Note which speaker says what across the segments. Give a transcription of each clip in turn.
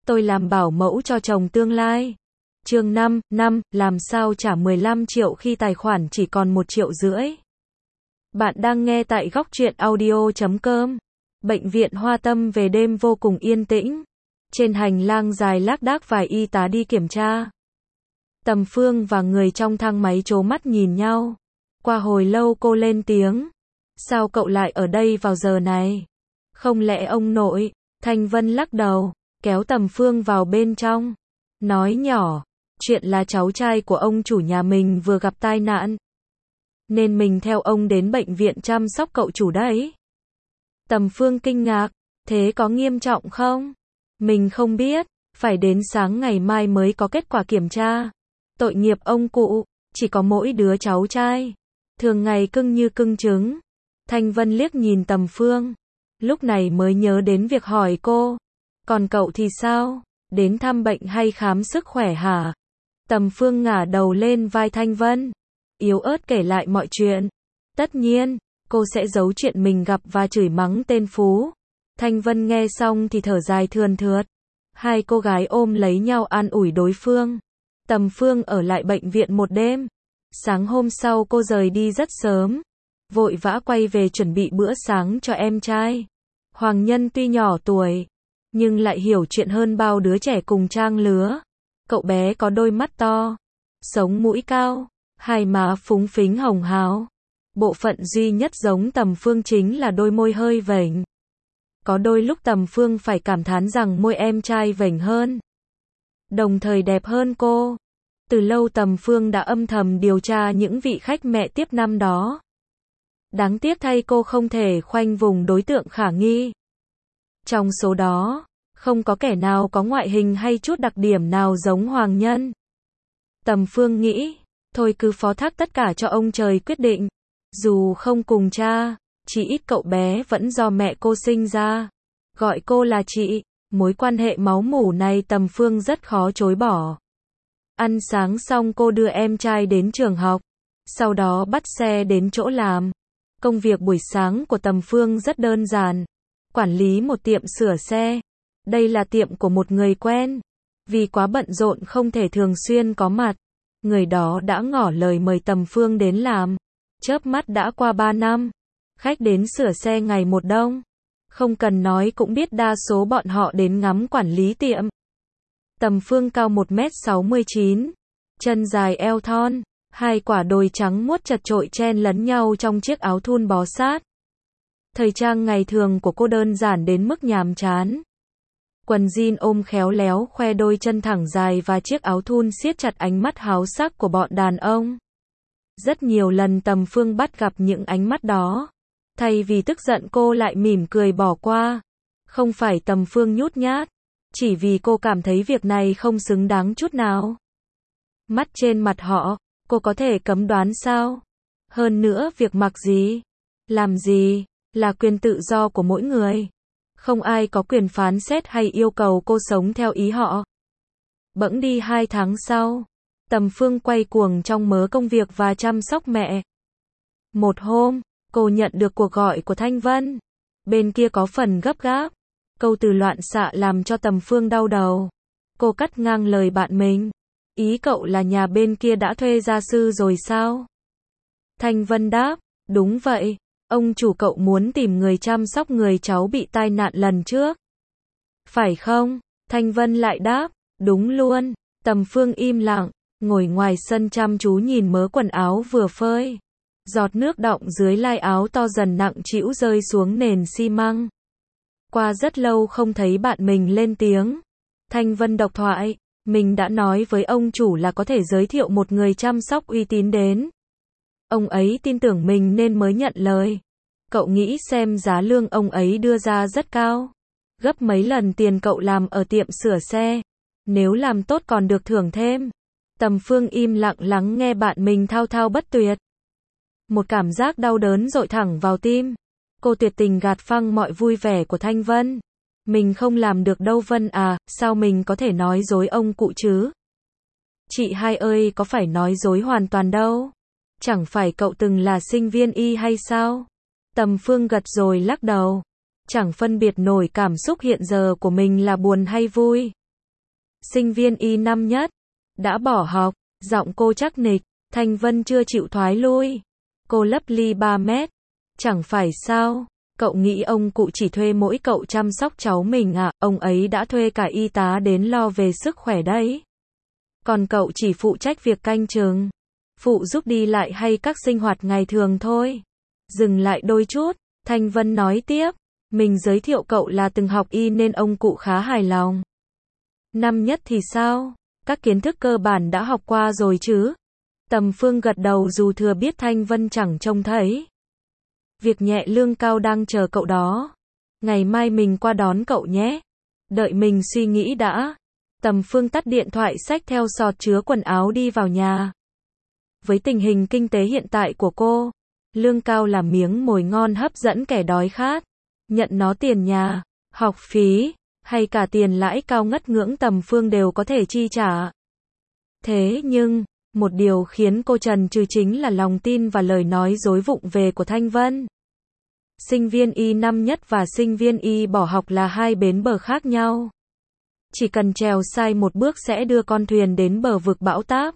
Speaker 1: tôi làm bảo mẫu cho chồng tương lai. Chương 5, làm sao trả 15 triệu khi tài khoản chỉ còn 1,5 triệu. Bạn đang nghe tại Góc Truyện Audio.com. Bệnh viện Hoa Tâm về đêm vô cùng yên tĩnh. Trên hành lang dài lác đác vài y tá đi kiểm tra. Tầm Phương và người trong thang máy trố mắt nhìn nhau. Qua hồi lâu cô lên tiếng. Sao cậu lại ở đây vào giờ này? Không lẽ ông nội? Thanh Vân lắc đầu, kéo Tầm Phương vào bên trong. Nói nhỏ, chuyện là cháu trai của ông chủ nhà mình vừa gặp tai nạn. Nên mình theo ông đến bệnh viện chăm sóc cậu chủ đấy. Tầm Phương kinh ngạc, thế có nghiêm trọng không? Mình không biết, phải đến sáng ngày mai mới có kết quả kiểm tra. Tội nghiệp ông cụ, chỉ có mỗi đứa cháu trai. Thường ngày cưng như cưng trứng. Thanh Vân liếc nhìn Tầm Phương. Lúc này mới nhớ đến việc hỏi cô. Còn cậu thì sao? Đến thăm bệnh hay khám sức khỏe hả? Tầm Phương ngả đầu lên vai Thanh Vân. Yếu ớt kể lại mọi chuyện. Tất nhiên, cô sẽ giấu chuyện mình gặp và chửi mắng tên Phú. Thanh Vân nghe xong thì thở dài thườn thượt. Hai cô gái ôm lấy nhau an ủi đối phương. Tầm Phương ở lại bệnh viện một đêm. Sáng hôm sau cô rời đi rất sớm. Vội vã quay về chuẩn bị bữa sáng cho em trai. Hoàng Nhân tuy nhỏ tuổi, nhưng lại hiểu chuyện hơn bao đứa trẻ cùng trang lứa. Cậu bé có đôi mắt to, sống mũi cao, hai má phúng phính hồng hào. Bộ phận duy nhất giống Tầm Phương chính là đôi môi hơi vểnh. Có đôi lúc Tầm Phương phải cảm thán rằng môi em trai vểnh hơn, đồng thời đẹp hơn cô. Từ lâu Tầm Phương đã âm thầm điều tra những vị khách mẹ tiếp năm đó. Đáng tiếc thay cô không thể khoanh vùng đối tượng khả nghi. Trong số đó, không có kẻ nào có ngoại hình hay chút đặc điểm nào giống Hoàng Nhân. Tầm Phương nghĩ, thôi cứ phó thác tất cả cho ông trời quyết định. Dù không cùng cha, chỉ ít cậu bé vẫn do mẹ cô sinh ra. Gọi cô là chị, mối quan hệ máu mủ này Tầm Phương rất khó chối bỏ. Ăn sáng xong cô đưa em trai đến trường học, sau đó bắt xe đến chỗ làm. Công việc buổi sáng của Tầm Phương rất đơn giản. Quản lý một tiệm sửa xe. Đây là tiệm của một người quen. Vì quá bận rộn không thể thường xuyên có mặt, người đó đã ngỏ lời mời Tầm Phương đến làm. Chớp mắt đã qua 3 năm. Khách đến sửa xe ngày một đông. Không cần nói cũng biết đa số bọn họ đến ngắm quản lý tiệm. Tầm Phương cao 1m69, chân dài eo thon, hai quả đồi trắng muốt chật chội chen lấn nhau trong chiếc áo thun bó sát. Thời trang ngày thường của cô đơn giản đến mức nhàm chán. Quần jean ôm khéo léo khoe đôi chân thẳng dài và chiếc áo thun siết chặt ánh mắt háo sắc của bọn đàn ông. Rất nhiều lần Tầm Phương bắt gặp những ánh mắt đó. Thay vì tức giận cô lại mỉm cười bỏ qua. Không phải Tầm Phương nhút nhát, chỉ vì cô cảm thấy việc này không xứng đáng chút nào. Mắt trên mặt họ, cô có thể cấm đoán sao? Hơn nữa việc mặc gì, làm gì, là quyền tự do của mỗi người. Không ai có quyền phán xét hay yêu cầu cô sống theo ý họ. Bẵng đi 2 tháng sau, Tầm Phương quay cuồng trong mớ công việc và chăm sóc mẹ. Một hôm, cô nhận được cuộc gọi của Thanh Vân. Bên kia có phần gấp gáp. Câu từ loạn xạ làm cho Tầm Phương đau đầu. Cô cắt ngang lời bạn mình. Ý cậu là nhà bên kia đã thuê gia sư rồi sao? Thanh Vân đáp, đúng vậy. Ông chủ cậu muốn tìm người chăm sóc người cháu bị tai nạn lần trước. Phải không? Thanh Vân lại đáp, đúng luôn. Tầm Phương im lặng, ngồi ngoài sân chăm chú nhìn mớ quần áo vừa phơi. Giọt nước đọng dưới lai áo to dần nặng trĩu rơi xuống nền xi măng. Qua rất lâu không thấy bạn mình lên tiếng. Thanh Vân độc thoại, mình đã nói với ông chủ là có thể giới thiệu một người chăm sóc uy tín đến. Ông ấy tin tưởng mình nên mới nhận lời. Cậu nghĩ xem giá lương ông ấy đưa ra rất cao. Gấp mấy lần tiền cậu làm ở tiệm sửa xe. Nếu làm tốt còn được thưởng thêm. Tầm Phương im lặng lắng nghe bạn mình thao thao bất tuyệt. Một cảm giác đau đớn dội thẳng vào tim. Cô tuyệt tình gạt phăng mọi vui vẻ của Thanh Vân. Mình không làm được đâu Vân à, sao mình có thể nói dối ông cụ chứ? Chị hai ơi, có phải nói dối hoàn toàn đâu. Chẳng phải cậu từng là sinh viên y hay sao? Tầm Phương gật rồi lắc đầu. Chẳng phân biệt nổi cảm xúc hiện giờ của mình là buồn hay vui. sinh viên y năm nhất, đã bỏ học, giọng cô chắc nịch, Thanh Vân chưa chịu thoái lui. Cô lấp ly 3 mét. Chẳng phải sao, cậu nghĩ ông cụ chỉ thuê mỗi cậu chăm sóc cháu mình à, ông ấy đã thuê cả y tá đến lo về sức khỏe đấy. Còn cậu chỉ phụ trách việc canh chừng, phụ giúp đi lại hay các sinh hoạt ngày thường thôi. Dừng lại đôi chút, Thanh Vân nói tiếp, mình giới thiệu cậu là từng học y nên ông cụ khá hài lòng. Năm nhất thì sao? Các kiến thức cơ bản đã học qua rồi chứ? Tầm Phương gật đầu dù thừa biết Thanh Vân chẳng trông thấy. Việc nhẹ lương cao đang chờ cậu đó. Ngày mai mình qua đón cậu nhé. Đợi mình suy nghĩ đã. Tầm Phương tắt điện thoại xách theo sọt chứa quần áo đi vào nhà. Với tình hình kinh tế hiện tại của cô, lương cao là miếng mồi ngon hấp dẫn kẻ đói khát. Nhận nó tiền nhà, học phí, hay cả tiền lãi cao ngất ngưỡng Tầm Phương đều có thể chi trả. Thế nhưng, một điều khiến cô chần chừ chính là lòng tin và lời nói dối vụng về của Thanh Vân. Sinh viên y năm nhất và sinh viên y bỏ học là hai bến bờ khác nhau. Chỉ cần trèo sai một bước sẽ đưa con thuyền đến bờ vực bão táp.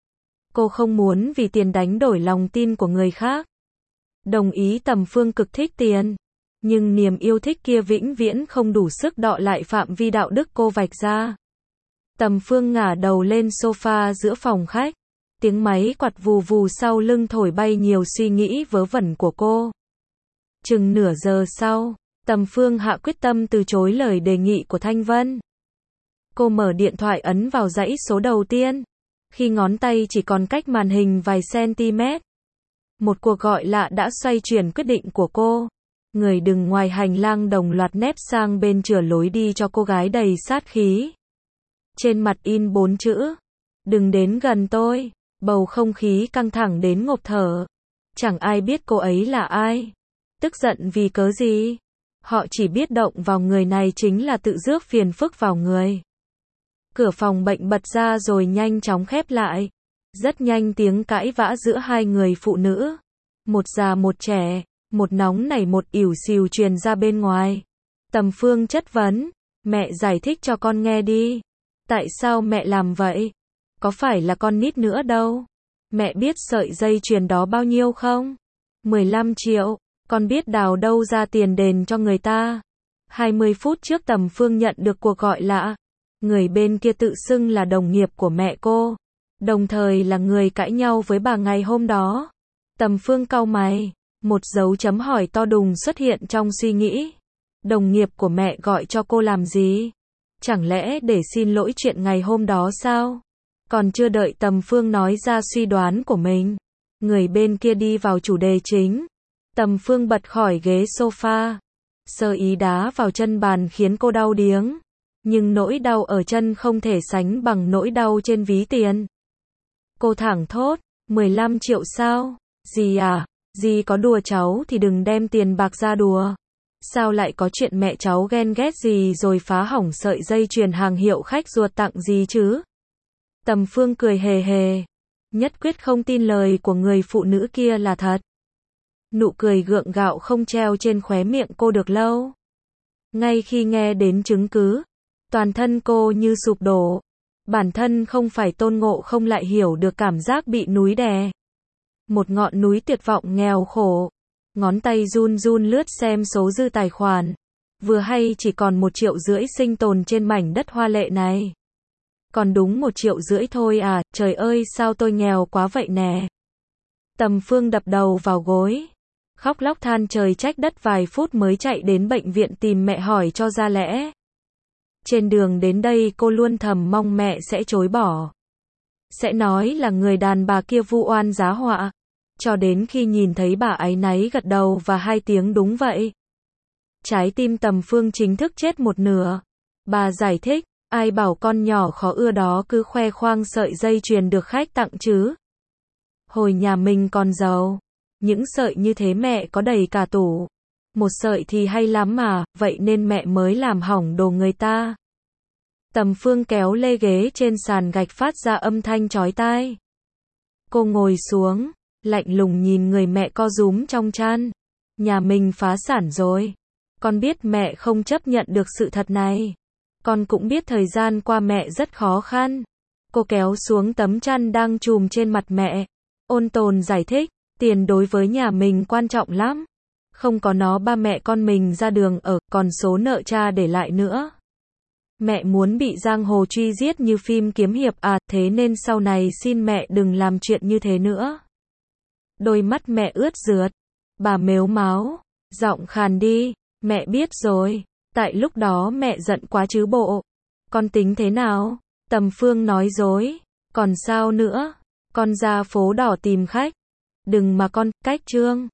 Speaker 1: Cô không muốn vì tiền đánh đổi lòng tin của người khác. Đồng ý Tầm Phương cực thích tiền. Nhưng niềm yêu thích kia vĩnh viễn không đủ sức đọ lại phạm vi đạo đức cô vạch ra. Tầm Phương ngả đầu lên sofa giữa phòng khách. Tiếng máy quạt vù vù sau lưng thổi bay nhiều suy nghĩ vớ vẩn của cô. Chừng nửa giờ sau, Tầm Phương hạ quyết tâm từ chối lời đề nghị của Thanh Vân. Cô mở điện thoại ấn vào dãy số đầu tiên. Khi ngón tay chỉ còn cách màn hình vài cm. Một cuộc gọi lạ đã xoay chuyển quyết định của cô. Người đứng ngoài hành lang đồng loạt nép sang bên chừa lối đi cho cô gái đầy sát khí. Trên mặt in 4 chữ. Đừng đến gần tôi. Bầu không khí căng thẳng đến ngộp thở. Chẳng ai biết cô ấy là ai. Tức giận vì cớ gì. Họ chỉ biết động vào người này chính là tự rước phiền phức vào người. Cửa phòng bệnh bật ra rồi nhanh chóng khép lại. Rất nhanh tiếng cãi vã giữa hai người phụ nữ. Một già một trẻ, một nóng nảy một ỉu xìu truyền ra bên ngoài. Tầm Phương chất vấn, mẹ giải thích cho con nghe đi. Tại sao mẹ làm vậy? Có phải là con nít nữa đâu. Mẹ biết sợi dây chuyền đó bao nhiêu không? 15 triệu. Con biết đào đâu ra tiền đền cho người ta. 20 phút trước Tầm Phương nhận được cuộc gọi lạ. Người bên kia tự xưng là đồng nghiệp của mẹ cô. Đồng thời là người cãi nhau với bà ngày hôm đó. Tầm Phương cau mày. Một dấu chấm hỏi to đùng xuất hiện trong suy nghĩ. Đồng nghiệp của mẹ gọi cho cô làm gì? Chẳng lẽ để xin lỗi chuyện ngày hôm đó sao? Còn chưa đợi Tầm Phương nói ra suy đoán của mình. Người bên kia đi vào chủ đề chính. Tầm Phương bật khỏi ghế sofa. Sơ ý đá vào chân bàn khiến cô đau điếng. Nhưng nỗi đau ở chân không thể sánh bằng nỗi đau trên ví tiền. Cô thẳng thốt, 15 triệu sao? Dì à, dì có đùa cháu thì đừng đem tiền bạc ra đùa. Sao lại có chuyện mẹ cháu ghen ghét gì rồi phá hỏng sợi dây chuyền hàng hiệu khách ruột tặng gì chứ? Tầm Phương cười hề hề. Nhất quyết không tin lời của người phụ nữ kia là thật. Nụ cười gượng gạo không treo trên khóe miệng cô được lâu. Ngay khi nghe đến chứng cứ, toàn thân cô như sụp đổ. Bản thân không phải Tôn Ngộ Không lại hiểu được cảm giác bị núi đè. Một ngọn núi tuyệt vọng nghèo khổ. Ngón tay run run lướt xem số dư tài khoản. Vừa hay chỉ còn 1,5 triệu sinh tồn trên mảnh đất hoa lệ này. Còn đúng 1,5 triệu thôi à, trời ơi sao tôi nghèo quá vậy nè. Tầm Phương đập đầu vào gối. Khóc lóc than trời trách đất vài phút mới chạy đến bệnh viện tìm mẹ hỏi cho ra lẽ. Trên đường đến đây cô luôn thầm mong mẹ sẽ chối bỏ. Sẽ nói là người đàn bà kia vu oan giá họa. Cho đến khi nhìn thấy bà áy náy gật đầu và 2 tiếng đúng vậy. Trái tim Tầm Phương chính thức chết một nửa. Bà giải thích, ai bảo con nhỏ khó ưa đó cứ khoe khoang sợi dây chuyền được khách tặng chứ. Hồi nhà mình còn giàu. Những sợi như thế mẹ có đầy cả tủ. Một sợi thì hay lắm mà, vậy nên mẹ mới làm hỏng đồ người ta. Tầm Phương kéo lê ghế trên sàn gạch phát ra âm thanh chói tai. Cô ngồi xuống, lạnh lùng nhìn người mẹ co rúm trong chăn. Nhà mình phá sản rồi. Con biết mẹ không chấp nhận được sự thật này. Con cũng biết thời gian qua mẹ rất khó khăn. Cô kéo xuống tấm chăn đang trùm trên mặt mẹ. Ôn tồn giải thích, tiền đối với nhà mình quan trọng lắm. Không có nó ba mẹ con mình ra đường ở, còn số nợ cha để lại nữa. Mẹ muốn bị giang hồ truy giết như phim kiếm hiệp à, thế nên sau này xin mẹ đừng làm chuyện như thế nữa. Đôi mắt mẹ ướt rượt. Bà mếu máo, giọng khàn đi, mẹ biết rồi. Tại lúc đó mẹ giận quá chứ bộ. Con tính thế nào? Tầm Phương nói dối. Còn sao nữa? Con ra phố đỏ tìm khách. Đừng mà con, cách Trương.